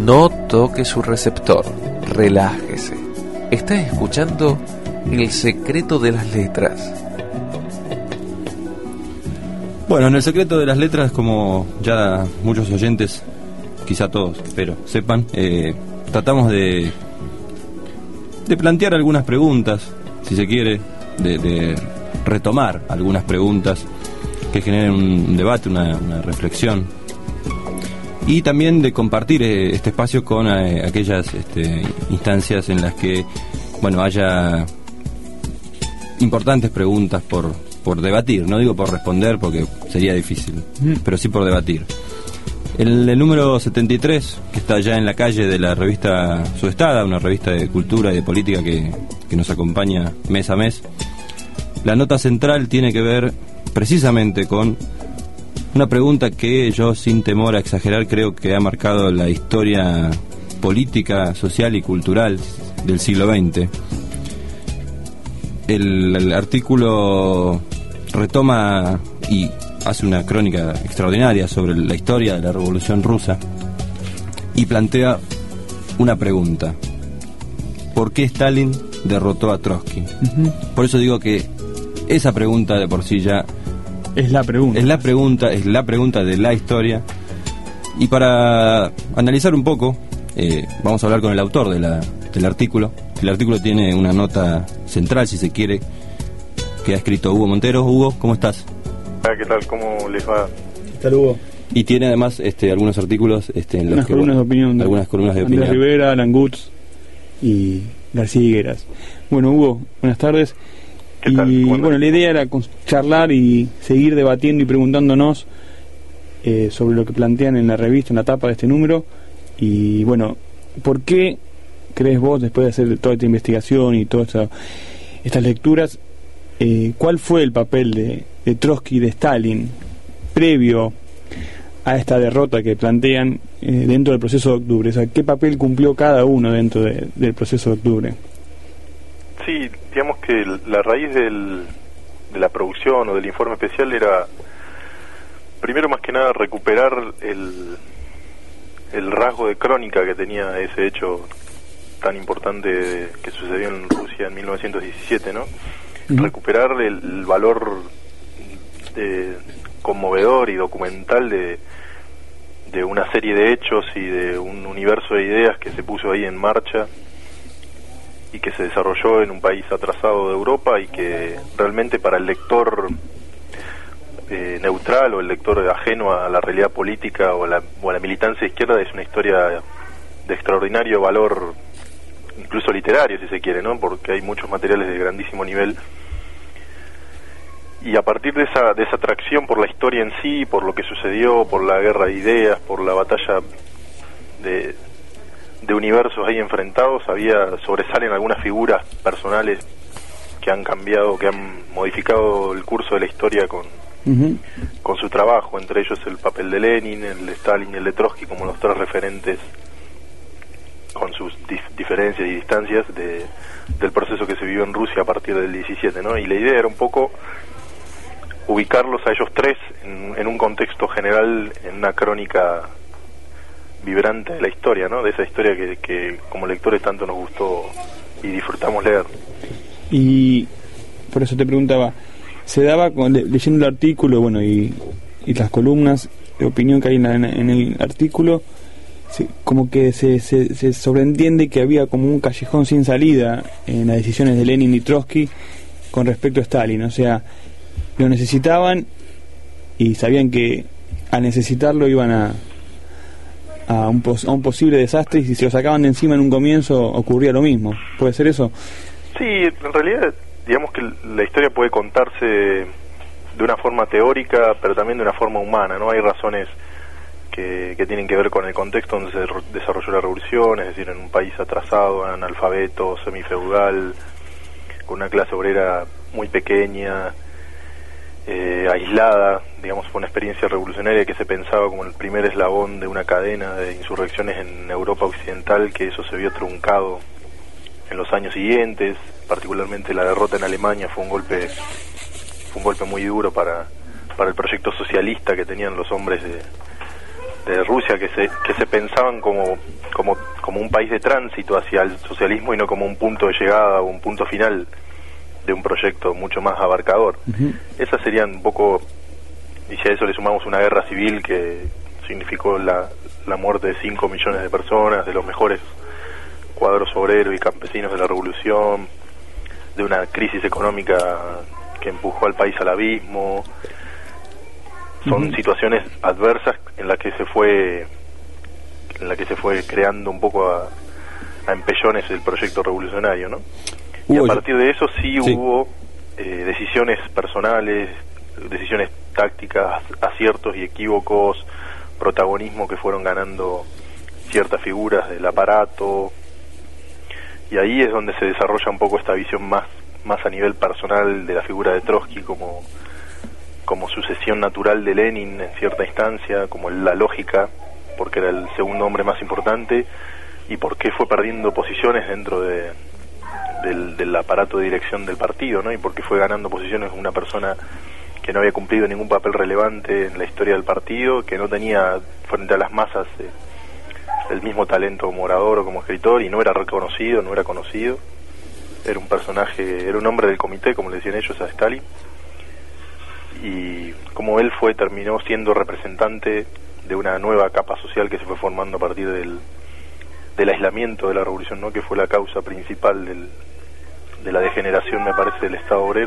No toque su receptor, relájese. Está escuchando El secreto de las letras. Bueno, en El secreto de las letras, como ya muchos oyentes, quizá todos, pero sepan, tratamos de plantear algunas preguntas, si se quiere, de retomar algunas preguntas que generen un debate, una reflexión, y también de compartir este espacio con aquellas instancias en las que, bueno, haya importantes preguntas por debatir. No digo por responder porque sería difícil, pero sí por debatir. El número 73, que está ya en la calle, de la revista Sudestada, una revista de cultura y de política que nos acompaña mes a mes, la nota central tiene que ver precisamente con una pregunta que yo, sin temor a exagerar, creo que ha marcado la historia política, social y cultural del siglo XX. El artículo retoma y hace una crónica extraordinaria sobre la historia de la Revolución Rusa y plantea una pregunta: ¿por qué Stalin derrotó a Trotsky? Por eso digo que esa pregunta de por sí ya es la pregunta de la historia. Y para analizar un poco, vamos a hablar con el autor del artículo. El artículo tiene una nota central, si se quiere, que ha escrito Hugo Montero. Hugo, ¿cómo estás? ¿Qué tal? ¿Cómo les va? ¿Qué tal, Hugo? Y tiene además algunos artículos en los columnas de opinión, algunas columnas de opinión. Andrés Rivera, Alan Gutz y García Higueras. Bueno, Hugo, buenas tardes. ¿Qué tal? Bueno, la idea era charlar y seguir debatiendo y preguntándonos sobre lo que plantean en la revista, en la tapa de este número. Y bueno, ¿por qué crees vos, después de hacer toda esta investigación y todas estas lecturas, cuál fue el papel de Trotsky y de Stalin previo a esta derrota que plantean dentro del proceso de octubre? O sea, ¿qué papel cumplió cada uno dentro del proceso de octubre? Sí, digamos que la raíz de la producción o del informe especial era, primero más que nada, recuperar el rasgo de crónica que tenía ese hecho tan importante que sucedió en Rusia en 1917, ¿no? Recuperar el valor conmovedor y documental de una serie de hechos y de un universo de ideas que se puso ahí en marcha y que se desarrolló en un país atrasado de Europa, y que realmente para el lector neutral o el lector ajeno a la realidad política o a la militancia izquierda es una historia de extraordinario valor, incluso literario, si se quiere, ¿no? Porque hay muchos materiales de grandísimo nivel. Y a partir de esa atracción por la historia en sí, por lo que sucedió, por la guerra de ideas, por la batalla de universos ahí enfrentados, sobresalen algunas figuras personales que han cambiado, que han modificado el curso de la historia con su trabajo, entre ellos el papel de Lenin, el de Stalin y el de Trotsky, como los tres referentes, con sus diferencias y distancias del proceso que se vivió en Rusia a partir del 17, ¿no? Y la idea era un poco ubicarlos a ellos tres en un contexto general, en una crónica vibrante de la historia, ¿no? De esa historia que como lectores tanto nos gustó y disfrutamos leer. Y por eso te preguntaba, se daba leyendo el artículo, bueno, y las columnas de opinión que hay en el artículo, como que se sobreentiende que había como un callejón sin salida en las decisiones de Lenin y Trotsky con respecto a Stalin. O sea, lo necesitaban y sabían que al necesitarlo iban a un posible desastre, y si se lo sacaban de encima en un comienzo ocurría lo mismo. ¿Puede ser eso? Sí, en realidad digamos que la historia puede contarse de una forma teórica, pero también de una forma humana, ¿no? Hay razones que tienen que ver con el contexto donde se desarrolló la revolución, es decir, en un país atrasado, analfabeto, semifeudal, con una clase obrera muy pequeña, aislada, digamos, fue una experiencia revolucionaria que se pensaba como el primer eslabón de una cadena de insurrecciones en Europa occidental, que eso se vio truncado en los años siguientes. Particularmente la derrota en Alemania fue un golpe muy duro para el proyecto socialista que tenían los hombres Rusia que se pensaban como un país de tránsito hacia el socialismo y no como un punto de llegada o un punto final de un proyecto mucho más abarcador. Esas serían un poco, y si a eso le sumamos una guerra civil que significó la muerte de 5 millones de personas, de los mejores cuadros obreros y campesinos de la revolución, de una crisis económica que empujó al país al abismo. Son situaciones adversas en las que se fue creando un poco a empellones el proyecto revolucionario, ¿no? Y a partir de eso sí hubo decisiones personales, decisiones tácticas, aciertos y equívocos, protagonismo que fueron ganando ciertas figuras del aparato, y ahí es donde se desarrolla un poco esta visión más a nivel personal de la figura de Trotsky como sucesión natural de Lenin en cierta instancia, como la lógica, porque era el segundo hombre más importante, y por qué fue perdiendo posiciones dentro del aparato de dirección del partido, ¿no? Y por qué fue ganando posiciones una persona que no había cumplido ningún papel relevante en la historia del partido, que no tenía frente a las masas el mismo talento como orador o como escritor, y no era reconocido, no era conocido. Era un personaje, era un hombre del comité, como le decían ellos a Stalin, y como él terminó siendo representante de una nueva capa social que se fue formando a partir del aislamiento de la revolución, ¿no? Que fue la causa principal de la degeneración, me parece, del Estado obrero.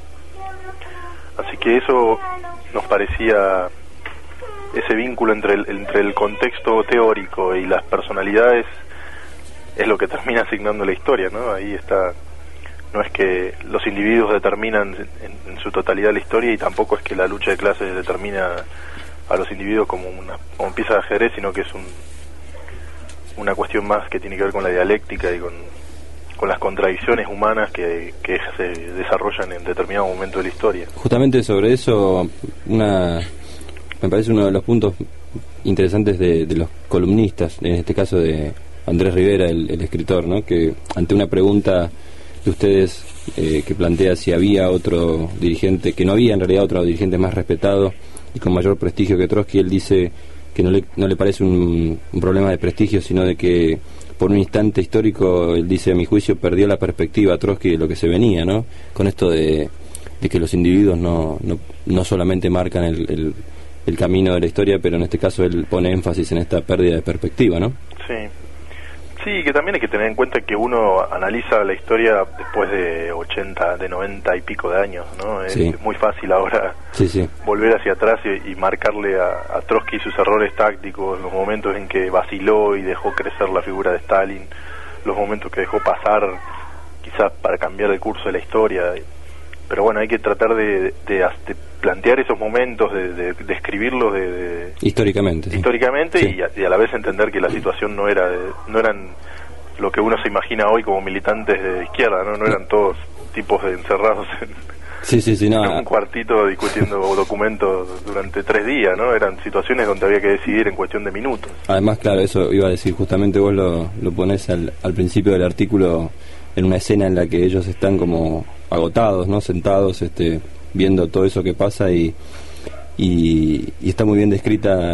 Así que eso nos parecía, ese vínculo entre el contexto teórico y las personalidades es lo que termina asignando la historia, ¿no? Ahí está. No es que los individuos determinan en su totalidad la historia, y tampoco es que la lucha de clases determina a los individuos como pieza de ajedrez, sino que es una cuestión más que tiene que ver con la dialéctica y con las contradicciones humanas que se desarrollan en determinado momento de la historia. Justamente sobre eso, me parece uno de los puntos interesantes de los columnistas, en este caso de Andrés Rivera, el escritor, ¿no? Que ante una pregunta de ustedes que plantea si había otro dirigente, que no había en realidad otro dirigente más respetado y con mayor prestigio que Trotsky, él dice que no le parece un problema de prestigio, sino de que por un instante histórico, él dice, a mi juicio, perdió la perspectiva Trotsky de lo que se venía, ¿no? Con esto de que los individuos no solamente marcan el camino de la historia, pero en este caso él pone énfasis en esta pérdida de perspectiva, ¿no? Sí, que también hay que tener en cuenta que uno analiza la historia después de 80, de 90 y pico de años, ¿no? Es muy fácil ahora volver hacia atrás y marcarle a Trotsky sus errores tácticos, los momentos en que vaciló y dejó crecer la figura de Stalin, los momentos que dejó pasar quizás para cambiar el curso de la historia. Pero bueno, hay que tratar de plantear esos momentos, de escribirlos históricamente y a la vez entender que la situación no eran lo que uno se imagina hoy como militantes de izquierda, no eran todos tipos encerrados en un cuartito discutiendo documentos durante 3 días, ¿no? Eran situaciones donde había que decidir en cuestión de minutos. Además, claro, eso iba a decir, justamente vos lo ponés al principio del artículo, en una escena en la que ellos están como agotados, ¿no? Sentados, viendo todo eso que pasa, y está muy bien descrita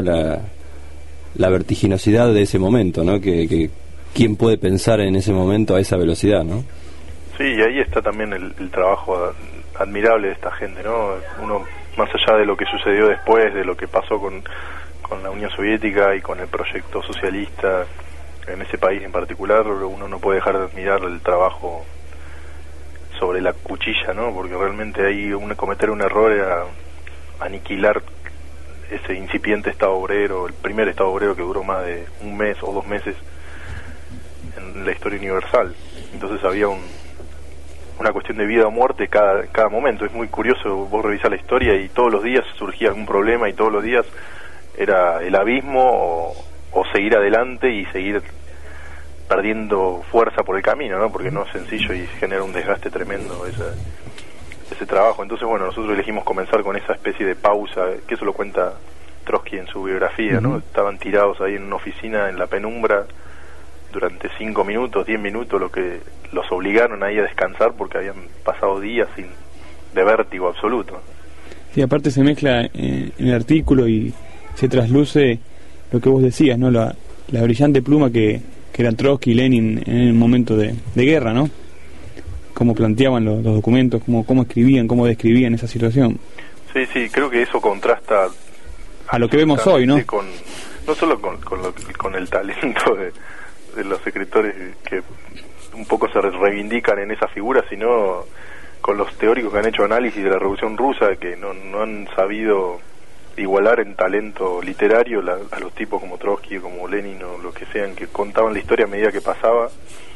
la vertiginosidad de ese momento, ¿no? Que quién puede pensar en ese momento a esa velocidad, ¿no? Sí, y ahí está también el trabajo admirable de esta gente, ¿no? Uno, más allá de lo que sucedió después, de lo que pasó con la Unión Soviética y con el proyecto socialista en ese país en particular, uno no puede dejar de admirar el trabajo sobre la cuchilla, ¿no? Porque realmente ahí cometer un error era aniquilar ese incipiente Estado obrero, el primer Estado obrero que duró más de un mes o 2 meses en la historia universal. Entonces había una cuestión de vida o muerte cada momento. Es muy curioso, vos revisás la historia y todos los días surgía algún problema, y todos los días era el abismo o seguir adelante y seguir perdiendo fuerza por el camino, ¿no? Porque no es sencillo y genera un desgaste tremendo ese trabajo. Entonces, bueno, nosotros elegimos comenzar con esa especie de pausa, que eso lo cuenta Trotsky en su biografía, ¿no? Estaban tirados ahí en una oficina en la penumbra durante 5 minutos, 10 minutos, lo que los obligaron ahí a descansar porque habían pasado días de vértigo absoluto. Sí, aparte se mezcla en el artículo y se trasluce lo que vos decías, ¿no? La brillante pluma que eran Trotsky y Lenin en el momento de guerra, ¿no? Cómo planteaban los documentos, cómo escribían, cómo describían esa situación. Sí, creo que eso contrasta a lo que vemos hoy, ¿no? No solo con el talento de los escritores que un poco se reivindican en esa figura, sino con los teóricos que han hecho análisis de la Revolución Rusa, que no han sabido igualar en talento literario a los tipos como Trotsky, como Lenin o lo que sean, que contaban la historia a medida que pasaba,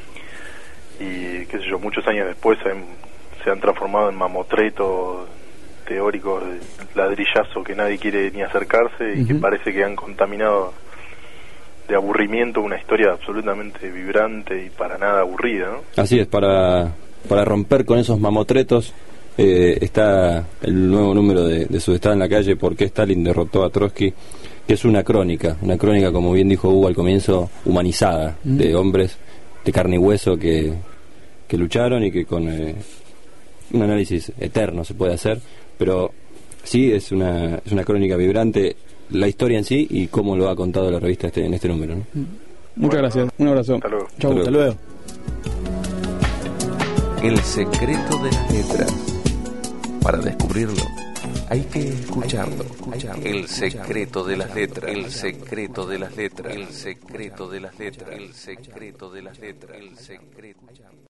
y qué sé yo, muchos años después se han transformado en mamotretos teóricos de ladrillazo que nadie quiere ni acercarse y que parece que han contaminado de aburrimiento una historia absolutamente vibrante y para nada aburrida, ¿no? Así es, para romper con esos mamotretos está el nuevo número de Subestada en la calle, ¿Por qué Stalin derrotó a Trotsky?, que es una crónica, como bien dijo Hugo al comienzo, humanizada, de hombres de carne y hueso que lucharon y que con un análisis eterno se puede hacer, pero sí es una crónica vibrante, la historia en sí y cómo lo ha contado la revista en este número, ¿no? Muchas gracias, un abrazo. Hasta luego. Chau, hasta luego. El secreto de las letras. Para descubrirlo, hay que escucharlo. El secreto de las letras. El secreto de las letras. El secreto de las letras. El secreto de las letras. El secreto.